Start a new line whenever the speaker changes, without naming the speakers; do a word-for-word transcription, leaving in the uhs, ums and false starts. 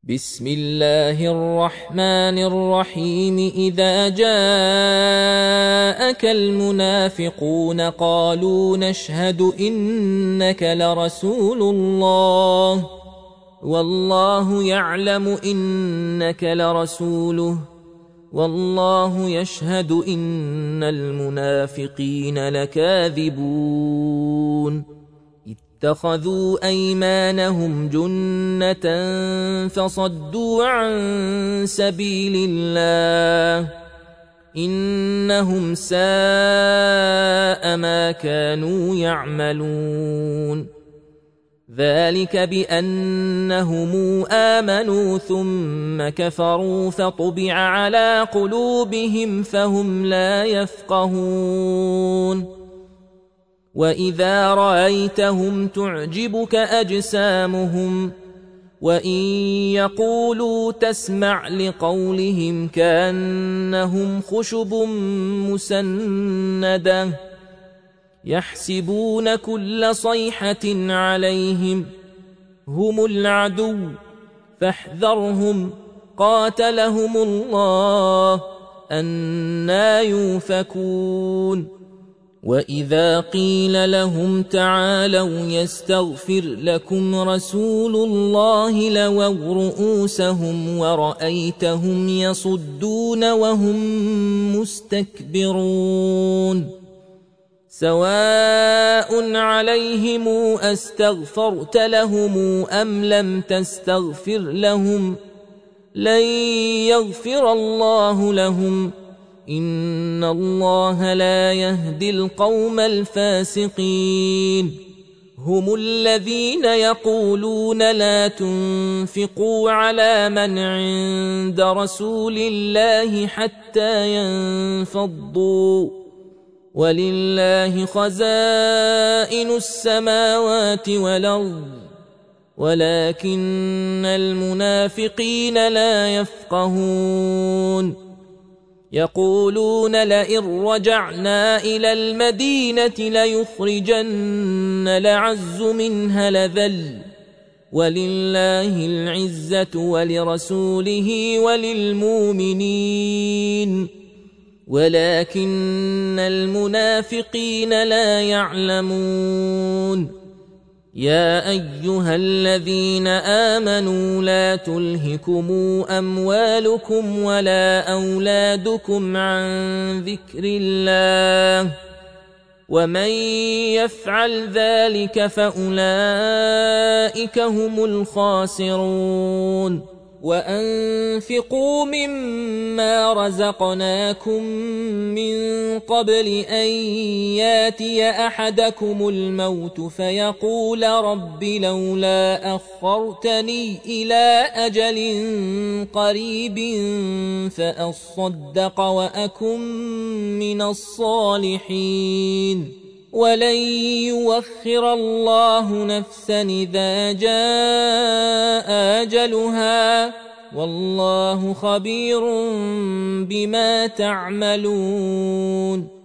بسم الله الرحمن الرحيم إذا جاءك المنافقون قالوا نشهد إنك لرسول الله والله يعلم إنك لرسوله والله يشهد إن المنافقين لكاذبون اتخذوا أيمانهم جنة فصدوا عن سبيل الله إنهم ساء ما كانوا يعملون ذلك بأنهم آمنوا ثم كفروا فطبع على قلوبهم فهم لا يفقهون وإذا رأيتهم تعجبك أجسامهم وإن يقولوا تسمع لقولهم كأنهم خشب مسندة يحسبون كل صيحة عليهم هم العدو فاحذرهم قاتلهم الله أنى يؤفكون وإذا قيل لهم تعالوا يستغفر لكم رسول الله لووا رؤوسهم ورأيتهم يصدون وهم مستكبرون سواء عليهم أستغفرت لهم أم لم تستغفر لهم لن يغفر الله لهم إن الله لا يهدي القوم الفاسقين هم الذين يقولون لا تنفقوا على من عند رسول الله حتى ينفضوا ولله خزائن السماوات والأرض ولكن المنافقين لا يفقهون يقولون لئن رجعنا إلى المدينة ليخرجن الأعز منها الأذل ولله العزة ولرسوله وللمؤمنين ولكن المنافقين لا يعلمون يا أيها الذين آمنوا لا تلهكم أموالكم ولا أولادكم عن ذكر الله ومن يفعل ذلك فأولئك هم الخاسرون وأنفقوا مما رزقناكم من قبل أن ياتي أحدكم الموت فيقول رب لولا أخرتني إلى أجل قريب فأصدق وأكن من الصالحين ولن يوخر الله نفسا إذا جاء أجلها والله خبير بما تعملون.